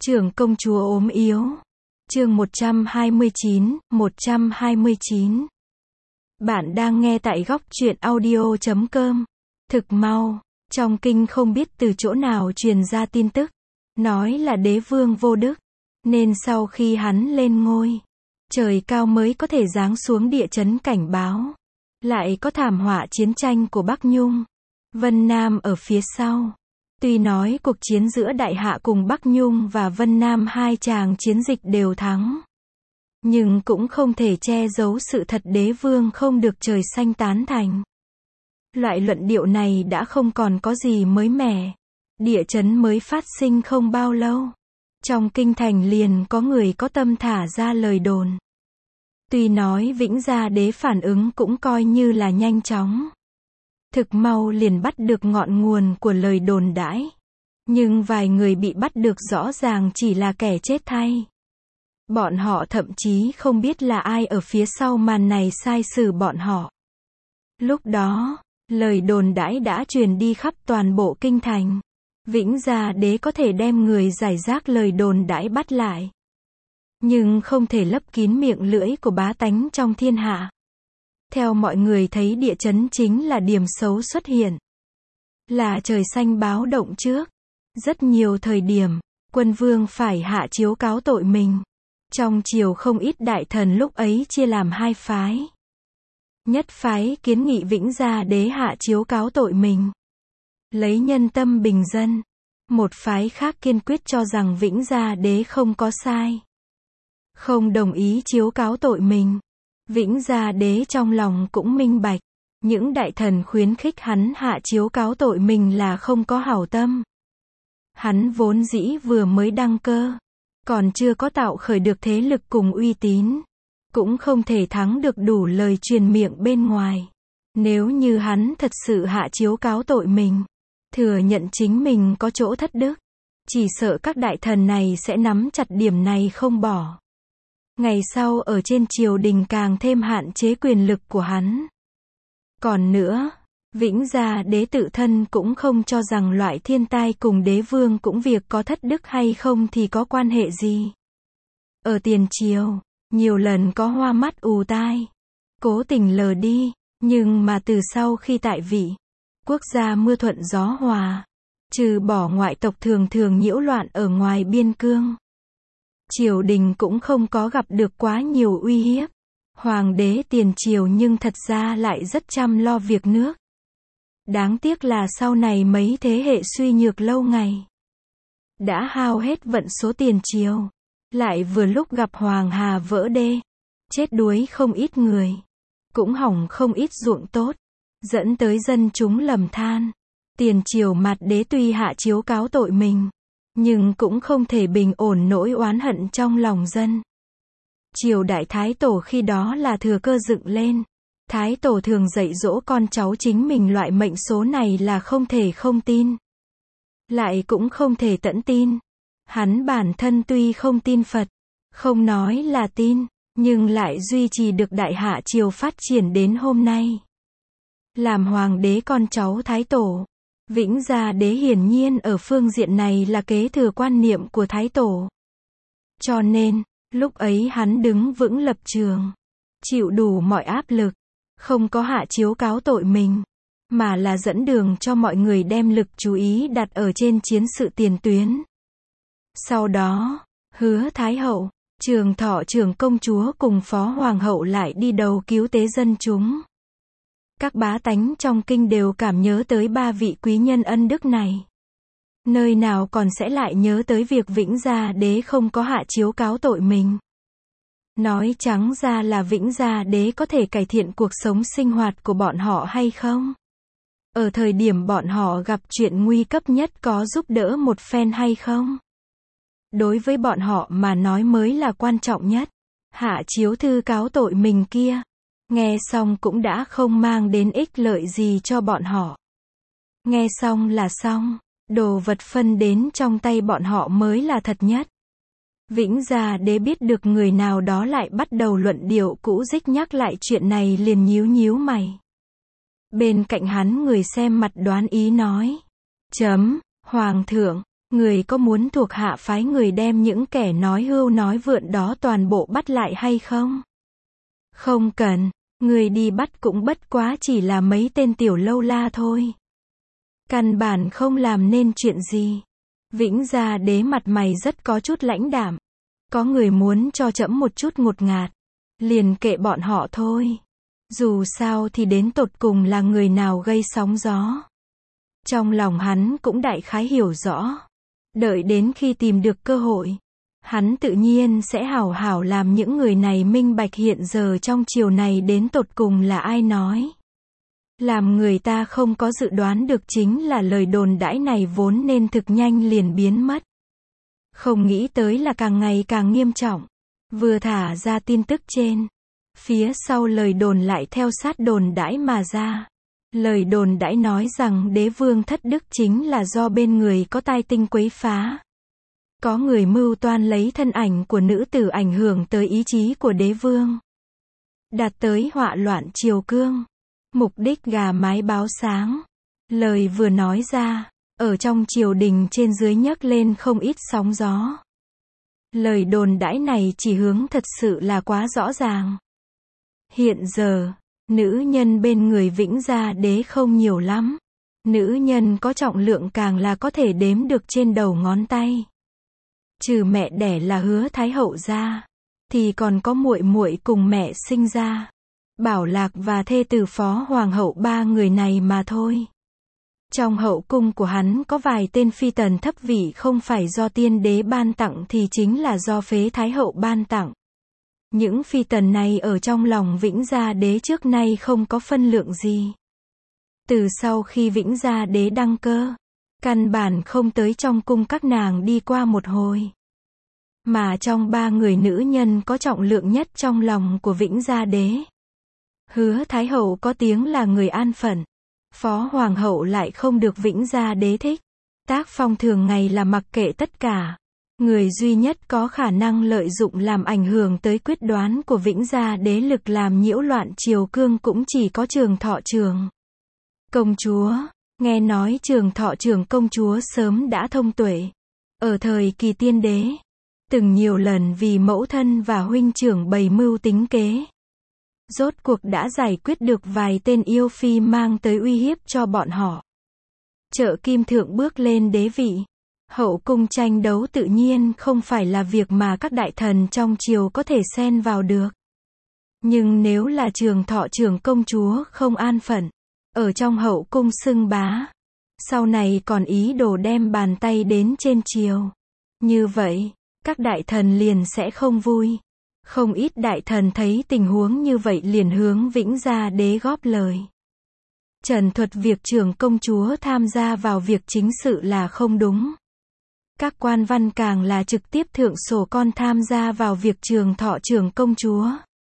Trưởng công chúa ốm yếu. Chương 129. Bạn đang nghe tại góc truyện audio.com. Thực mau, trong kinh không biết từ chỗ nào truyền ra tin tức, nói là đế vương vô đức, nên sau khi hắn lên ngôi, trời cao mới có thể giáng xuống địa chấn cảnh báo. Lại có thảm họa chiến tranh của Bắc Nhung, Vân Nam ở phía sau. Tuy nói cuộc chiến giữa Đại Hạ cùng Bắc Nhung và Vân Nam hai tràng chiến dịch đều thắng, nhưng cũng không thể che giấu sự thật đế vương không được trời xanh tán thành. Loại luận điệu này đã không còn có gì mới mẻ. Địa chấn mới phát sinh không bao lâu, trong kinh thành liền có người có tâm thả ra lời đồn. Tuy nói Vĩnh Gia đế phản ứng cũng coi như là nhanh chóng, thực mau liền bắt được ngọn nguồn của lời đồn đãi. Nhưng vài người bị bắt được rõ ràng chỉ là kẻ chết thay. Bọn họ thậm chí không biết là ai ở phía sau màn này sai xử bọn họ. Lúc đó, lời đồn đãi đã truyền đi khắp toàn bộ kinh thành. Vĩnh Gia đế có thể đem người giải rác lời đồn đãi bắt lại, nhưng không thể lấp kín miệng lưỡi của bá tánh trong thiên hạ. Theo mọi người thấy địa chấn chính là điểm xấu xuất hiện, là trời xanh báo động trước. Rất nhiều thời điểm, quân vương phải hạ chiếu cáo tội mình. Trong triều không ít đại thần lúc ấy chia làm hai phái. Nhất phái kiến nghị Vĩnh Gia đế hạ chiếu cáo tội mình, lấy nhân tâm bình dân. Một phái khác kiên quyết cho rằng Vĩnh Gia đế không có sai, không đồng ý chiếu cáo tội mình. Vĩnh Gia đế trong lòng cũng minh bạch, những đại thần khuyến khích hắn hạ chiếu cáo tội mình là không có hảo tâm. Hắn vốn dĩ vừa mới đăng cơ, còn chưa có tạo khởi được thế lực cùng uy tín, cũng không thể thắng được đủ lời truyền miệng bên ngoài. Nếu như hắn thật sự hạ chiếu cáo tội mình, thừa nhận chính mình có chỗ thất đức, chỉ sợ các đại thần này sẽ nắm chặt điểm này không bỏ. Ngày sau ở trên triều đình càng thêm hạn chế quyền lực của hắn. Còn nữa, Vĩnh Gia đế tự thân cũng không cho rằng loại thiên tai cùng đế vương cũng việc có thất đức hay không thì có quan hệ gì. Ở tiền triều, nhiều lần có hoa mắt ù tai, cố tình lờ đi, nhưng mà từ sau khi tại vị, quốc gia mưa thuận gió hòa, trừ bỏ ngoại tộc thường thường nhiễu loạn ở ngoài biên cương, triều đình cũng không có gặp được quá nhiều uy hiếp. Hoàng đế tiền triều nhưng thật ra lại rất chăm lo việc nước. Đáng tiếc là sau này mấy thế hệ suy nhược lâu ngày, đã hao hết vận số tiền triều, lại vừa lúc gặp Hoàng Hà vỡ đê, chết đuối không ít người, cũng hỏng không ít ruộng tốt, dẫn tới dân chúng lầm than. Tiền triều mạt đế tuy hạ chiếu cáo tội mình, nhưng cũng không thể bình ổn nỗi oán hận trong lòng dân. Triều đại Thái Tổ khi đó là thừa cơ dựng lên. Thái Tổ thường dạy dỗ con cháu chính mình loại mệnh số này là không thể không tin, lại cũng không thể tẫn tin. Hắn bản thân tuy không tin Phật, không nói là tin, nhưng lại duy trì được Đại Hạ triều phát triển đến hôm nay. Làm hoàng đế con cháu Thái Tổ, Vĩnh Gia đế hiển nhiên ở phương diện này là kế thừa quan niệm của Thái Tổ. Cho nên, lúc ấy hắn đứng vững lập trường, chịu đủ mọi áp lực, không có hạ chiếu cáo tội mình, mà là dẫn đường cho mọi người đem lực chú ý đặt ở trên chiến sự tiền tuyến. Sau đó, Hứa Thái Hậu, Trường Thọ trưởng công chúa cùng Phó Hoàng hậu lại đi đầu cứu tế dân chúng. Các bá tánh trong kinh đều cảm nhớ tới ba vị quý nhân ân đức này. Nơi nào còn sẽ lại nhớ tới việc Vĩnh Gia đế không có hạ chiếu cáo tội mình. Nói trắng ra là Vĩnh Gia đế có thể cải thiện cuộc sống sinh hoạt của bọn họ hay không? Ở thời điểm bọn họ gặp chuyện nguy cấp nhất có giúp đỡ một phen hay không? Đối với bọn họ mà nói mới là quan trọng nhất. Hạ chiếu thư cáo tội mình kia, nghe xong cũng đã không mang đến ích lợi gì cho bọn họ. Nghe xong là xong, đồ vật phân đến trong tay bọn họ mới là thật nhất. Vĩnh Gia đế biết được người nào đó lại bắt đầu luận điệu cũ dích nhắc lại chuyện này liền nhíu nhíu mày. Bên cạnh hắn người xem mặt đoán ý nói, Hoàng thượng, Người có muốn thuộc hạ phái người đem những kẻ nói hưu nói vượn đó toàn bộ bắt lại hay không? Không cần, người đi bắt cũng bất quá chỉ là mấy tên tiểu lâu la thôi. Căn bản không làm nên chuyện gì. Vĩnh Gia Đế mặt mày rất có chút lãnh đạm. Có người muốn cho trẫm một chút ngột ngạt, liền kệ bọn họ thôi. Dù sao thì đến tột cùng là người nào gây sóng gió. Trong lòng hắn cũng đại khái hiểu rõ. Đợi đến khi tìm được cơ hội, hắn tự nhiên sẽ hảo hảo làm những người này minh bạch hiện giờ trong triều này đến tột cùng là ai nói. Làm người ta không có dự đoán được chính là lời đồn đãi này vốn nên thực nhanh liền biến mất. Không nghĩ tới là càng ngày càng nghiêm trọng. Vừa thả ra tin tức trên, phía sau lời đồn lại theo sát đồn đãi mà ra. Lời đồn đãi nói rằng đế vương thất đức chính là do bên người có tai tinh quấy phá. Có người mưu toan lấy thân ảnh của nữ tử ảnh hưởng tới ý chí của đế vương, đạt tới họa loạn triều cương. Mục đích gà mái báo sáng. Lời vừa nói ra, ở trong triều đình trên dưới nhấc lên không ít sóng gió. Lời đồn đãi này chỉ hướng thật sự là quá rõ ràng. Hiện giờ, nữ nhân bên người Vĩnh Gia Đế không nhiều lắm. Nữ nhân có trọng lượng càng là có thể đếm được trên đầu ngón tay. Trừ mẹ đẻ là Hứa Thái Hậu ra, thì còn có muội muội cùng mẹ sinh ra, Bảo Lạc và thê tử Phó Hoàng hậu, ba người này mà thôi. Trong hậu cung của hắn có vài tên phi tần thấp vị không phải do tiên đế ban tặng thì chính là do phế thái hậu ban tặng. Những phi tần này ở trong lòng Vĩnh Gia Đế trước nay không có phân lượng gì. Từ sau khi Vĩnh Gia Đế đăng cơ, căn bản không tới trong cung các nàng đi qua một hồi. Mà trong ba người nữ nhân có trọng lượng nhất trong lòng của Vĩnh Gia Đế, Hứa Thái Hậu có tiếng là người an phận. Phó Hoàng hậu lại không được Vĩnh Gia Đế thích. Tác phong thường ngày là mặc kệ tất cả. Người duy nhất có khả năng lợi dụng làm ảnh hưởng tới quyết đoán của Vĩnh Gia Đế lực làm nhiễu loạn triều cương cũng chỉ có Trường Thọ Trường công chúa. Nghe nói Trường Thọ Trường công chúa sớm đã thông tuệ. Ở thời kỳ tiên đế, từng nhiều lần vì mẫu thân và huynh trưởng bày mưu tính kế, rốt cuộc đã giải quyết được vài tên yêu phi mang tới uy hiếp cho bọn họ. Trợ kim thượng bước lên đế vị. Hậu cung tranh đấu tự nhiên không phải là việc mà các đại thần trong triều có thể xen vào được. Nhưng nếu là Trường Thọ Trường công chúa không an phận, ở trong hậu cung xưng bá, sau này còn ý đồ đem bàn tay đến trên triều, như vậy, các đại thần liền sẽ không vui. Không ít đại thần thấy tình huống như vậy liền hướng Vĩnh Gia Đế góp lời. Trần thuật việc Trường công chúa tham gia vào việc chính sự là không đúng. Các quan văn càng là trực tiếp thượng sổ con tham gia vào việc Trường Thọ Trường công chúa.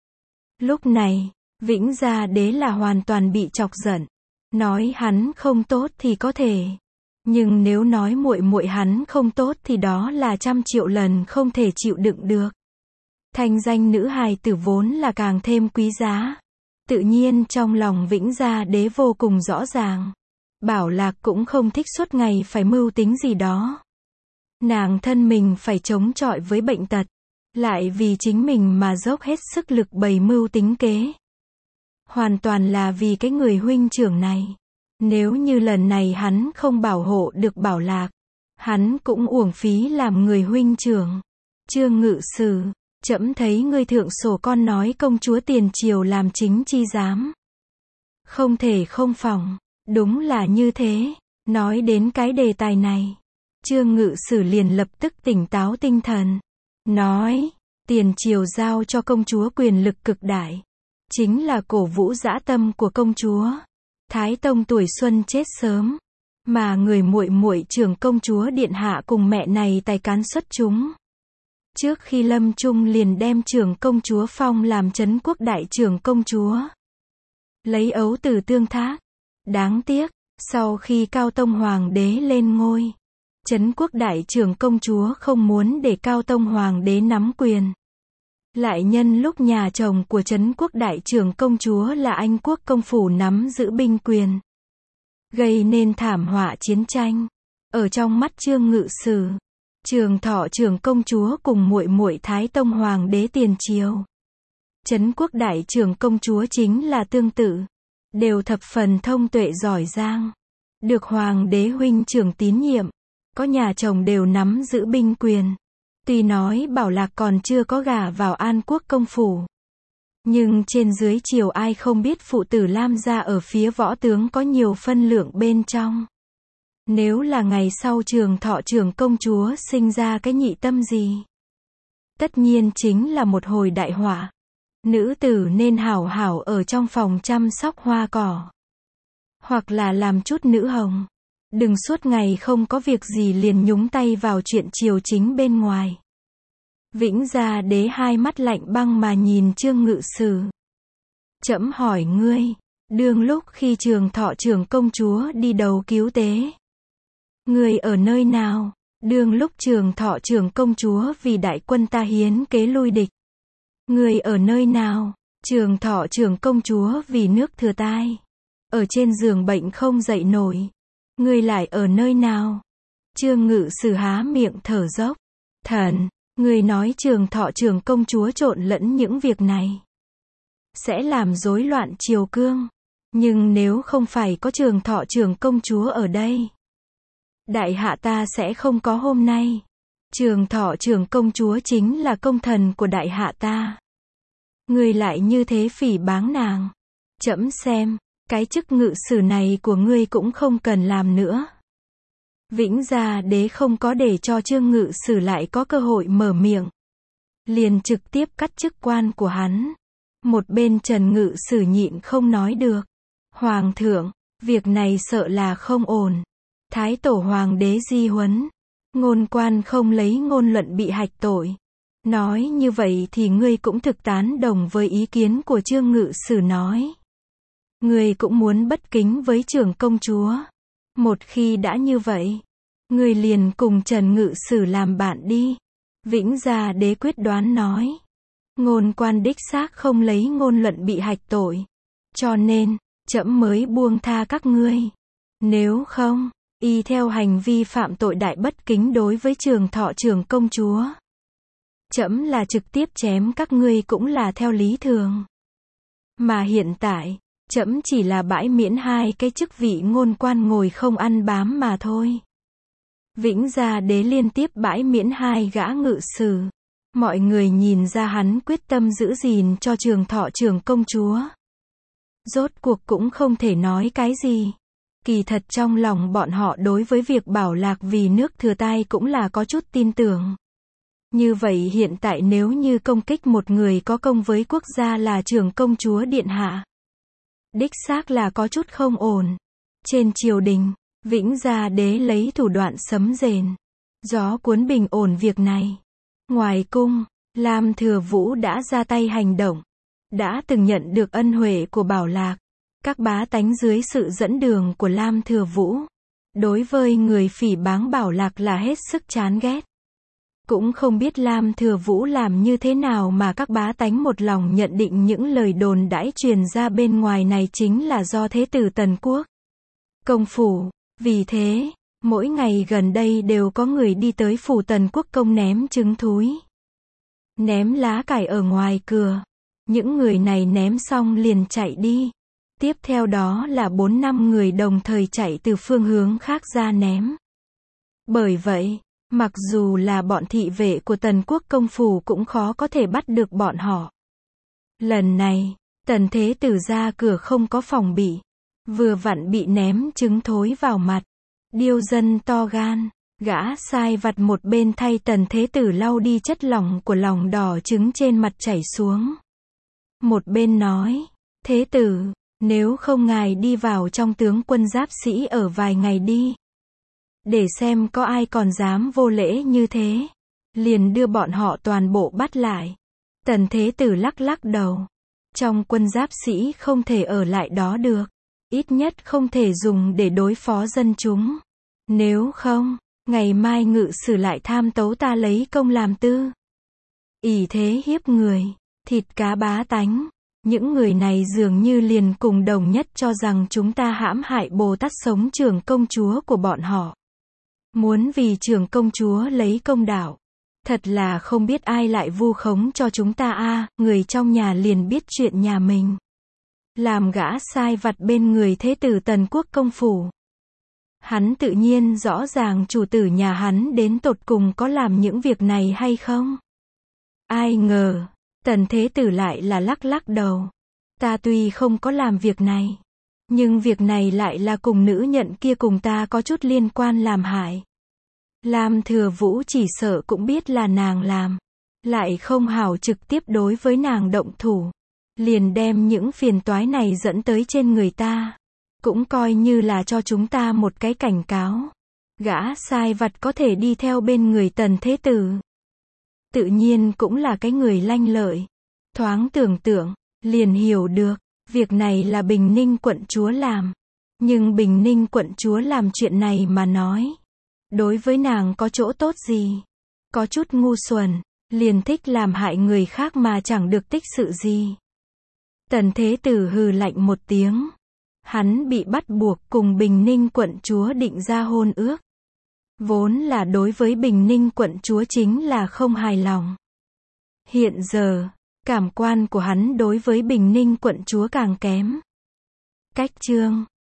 Lúc này, Vĩnh Gia Đế là hoàn toàn bị chọc giận. Nói hắn không tốt thì có thể, nhưng nếu nói muội muội hắn không tốt thì đó là 100 triệu lần không thể chịu đựng được. Thanh danh nữ hài tử vốn là càng thêm quý giá. Tự nhiên trong lòng Vĩnh Gia Đế vô cùng rõ ràng. Bảo Lạc cũng không thích suốt ngày phải mưu tính gì đó. Nàng thân mình phải chống chọi với bệnh tật, lại vì chính mình mà dốc hết sức lực bày mưu tính kế. Hoàn toàn là vì cái người huynh trưởng này. Nếu như lần này hắn không bảo hộ được Bảo Lạc, hắn cũng uổng phí làm người huynh trưởng. Trương ngự sử, trẫm thấy ngươi thượng sổ con nói công chúa tiền triều làm chính chi giám. Không thể không phòng, đúng là như thế. Nói đến cái đề tài này, Trương ngự sử liền lập tức tỉnh táo tinh thần. Nói, tiền triều giao cho công chúa quyền lực cực đại, chính là cổ vũ dã tâm của công chúa. Thái tông tuổi xuân chết sớm, mà người muội muội Trường công chúa điện hạ cùng mẹ này tài cán xuất chúng. Trước khi lâm chung liền đem Trường công chúa phong làm Trấn quốc đại trưởng công chúa, lấy ấu tử tương thác. Đáng tiếc, sau khi Cao Tông Hoàng đế lên ngôi, Trấn quốc đại trưởng công chúa không muốn để Cao Tông Hoàng đế nắm quyền. Lại nhân lúc nhà chồng của Trấn quốc đại trưởng công chúa là Anh quốc công phủ nắm giữ binh quyền, gây nên thảm họa chiến tranh. Ở trong mắt Trương Ngự Sử, Trường Thọ trưởng công chúa cùng muội muội Thái Tông hoàng đế tiền triều, Trấn Quốc đại trưởng công chúa chính là tương tự, đều thập phần thông tuệ giỏi giang, được hoàng đế huynh trưởng tín nhiệm, có nhà chồng đều nắm giữ binh quyền. Tuy nói Bảo Lạc còn chưa có gả vào An Quốc công phủ, nhưng trên dưới triều ai không biết phụ tử Lam gia ở phía võ tướng có nhiều phân lượng bên trong. Nếu là ngày sau Trường Thọ trưởng công chúa sinh ra cái nhị tâm gì, tất nhiên chính là một hồi đại họa. Nữ tử nên hảo hảo ở trong phòng chăm sóc hoa cỏ, hoặc là làm chút nữ hồng, đừng suốt ngày không có việc gì liền nhúng tay vào chuyện triều chính bên ngoài. Vĩnh Gia Đế hai mắt lạnh băng mà nhìn Trương Ngự Sử. Trẫm hỏi ngươi, đương lúc khi Trường Thọ trưởng công chúa đi đầu cứu tế, ngươi ở nơi nào? Đương lúc Trường Thọ trưởng công chúa vì đại quân ta hiến kế lui địch, ngươi ở nơi nào? Trường Thọ trưởng công chúa vì nước thừa tai, ở trên giường bệnh không dậy nổi, ngươi lại ở nơi nào? Trương Ngự Sử há miệng thở dốc. Thần, ngươi nói Trường Thọ trưởng công chúa trộn lẫn những việc này, sẽ làm rối loạn triều cương. Nhưng nếu không phải có Trường Thọ trưởng công chúa ở đây, đại hạ ta sẽ không có hôm nay. Trường Thọ trưởng công chúa chính là công thần của đại hạ ta. Ngươi lại như thế phỉ báng nàng. Trẫm xem, cái chức ngự sử này của ngươi cũng không cần làm nữa. Vĩnh Gia Đế không có để cho Trương Ngự Sử lại có cơ hội mở miệng, liền trực tiếp cắt chức quan của hắn. Một bên Trần Ngự Sử nhịn không nói được. Hoàng thượng, việc này sợ là không ổn. Thái tổ hoàng đế di huấn, ngôn quan không lấy ngôn luận bị hạch tội. Nói như vậy thì ngươi cũng thực tán đồng với ý kiến của Trương Ngự Sử nói. Ngươi cũng muốn bất kính với trưởng công chúa. Một khi đã như vậy, ngươi liền cùng Trần Ngự Sử làm bạn đi. Vĩnh Gia Đế quyết đoán nói. Ngôn quan đích xác không lấy ngôn luận bị hạch tội, cho nên trẫm mới buông tha các ngươi. Nếu không, y theo hành vi phạm tội đại bất kính đối với Trường Thọ trưởng công chúa, trẫm là trực tiếp chém các ngươi cũng là theo lý thường. Mà hiện tại, trẫm chỉ là bãi miễn hai cái chức vị ngôn quan ngồi không ăn bám mà thôi. Vĩnh Gia Đế liên tiếp bãi miễn hai gã ngự sử. Mọi người nhìn ra hắn quyết tâm giữ gìn cho Trường Thọ trưởng công chúa. Rốt cuộc cũng không thể nói cái gì. Kỳ thật trong lòng bọn họ đối với việc Bảo Lạc vì nước thừa tai cũng là có chút tin tưởng. Như vậy hiện tại nếu như công kích một người có công với quốc gia là trưởng công chúa điện hạ, đích xác là có chút không ổn. Trên triều đình, Vĩnh Gia Đế lấy thủ đoạn sấm rền, gió cuốn bình ổn việc này. Ngoài cung, Lam Thừa Vũ đã ra tay hành động, đã từng nhận được ân huệ của Bảo Lạc. Các bá tánh dưới sự dẫn đường của Lam Thừa Vũ, đối với người phỉ báng Bảo Lạc là hết sức chán ghét. Cũng không biết Lam Thừa Vũ làm như thế nào mà các bá tánh một lòng nhận định những lời đồn đãi truyền ra bên ngoài này chính là do thế tử Tần Quốc công phủ. Vì thế, mỗi ngày gần đây đều có người đi tới phủ Tần Quốc công ném trứng thúi, ném lá cải ở ngoài cửa. Những người này ném xong liền chạy đi. Tiếp theo đó là 4-5 người đồng thời chạy từ phương hướng khác ra ném. Bởi vậy, mặc dù là bọn thị vệ của Tần Quốc công phủ cũng khó có thể bắt được bọn họ. Lần này, Tần Thế Tử ra cửa không có phòng bị, vừa vặn bị ném trứng thối vào mặt. Điêu dân to gan, gã sai vặt một bên thay Tần Thế Tử lau đi chất lỏng của lòng đỏ trứng trên mặt chảy xuống. Một bên nói, Thế Tử, nếu không ngài đi vào trong tướng quân giáp sĩ ở vài ngày đi, để xem có ai còn dám vô lễ như thế. Liền đưa bọn họ toàn bộ bắt lại. Tần Thế Tử lắc lắc đầu. Trong quân giáp sĩ không thể ở lại đó được. Ít nhất không thể dùng để đối phó dân chúng. Nếu không, ngày mai ngự sử lại tham tấu ta lấy công làm tư. Ỷ thế hiếp người, thịt cá bá tánh. Những người này dường như liền cùng đồng nhất cho rằng chúng ta hãm hại Bồ Tát sống trưởng công chúa của bọn họ. muốn vì trưởng công chúa lấy công đạo. Thật là không biết ai lại vu khống cho chúng ta a, người trong nhà liền biết chuyện nhà mình. Làm gã sai vặt bên người thế tử Tần Quốc công phủ. Hắn tự nhiên rõ ràng chủ tử nhà hắn đến tột cùng có làm những việc này hay không. Ai ngờ, Tần thế tử lại là lắc lắc đầu. Ta tuy không có làm việc này, nhưng việc này lại là cùng nữ nhận kia cùng ta có chút liên quan làm hại. Lam Thừa Vũ chỉ sợ cũng biết là nàng làm, lại không hảo trực tiếp đối với nàng động thủ, liền đem những phiền toái này dẫn tới trên người ta, cũng coi như là cho chúng ta một cái cảnh cáo. Gã sai vặt có thể đi theo bên người Tần thế tử, tự nhiên cũng là cái người lanh lợi. Thoáng tưởng tượng, liền hiểu được, việc này là Bình Ninh quận chúa làm. Nhưng Bình Ninh quận chúa làm chuyện này mà nói, đối với nàng có chỗ tốt gì? Có chút ngu xuẩn, liền thích làm hại người khác mà chẳng được tích sự gì. Tần thế tử hừ lạnh một tiếng. Hắn bị bắt buộc cùng Bình Ninh quận chúa định ra hôn ước. Vốn là đối với Bình Ninh quận chúa chính là không hài lòng. Hiện giờ, cảm quan của hắn đối với Bình Ninh quận chúa càng kém. Cách chương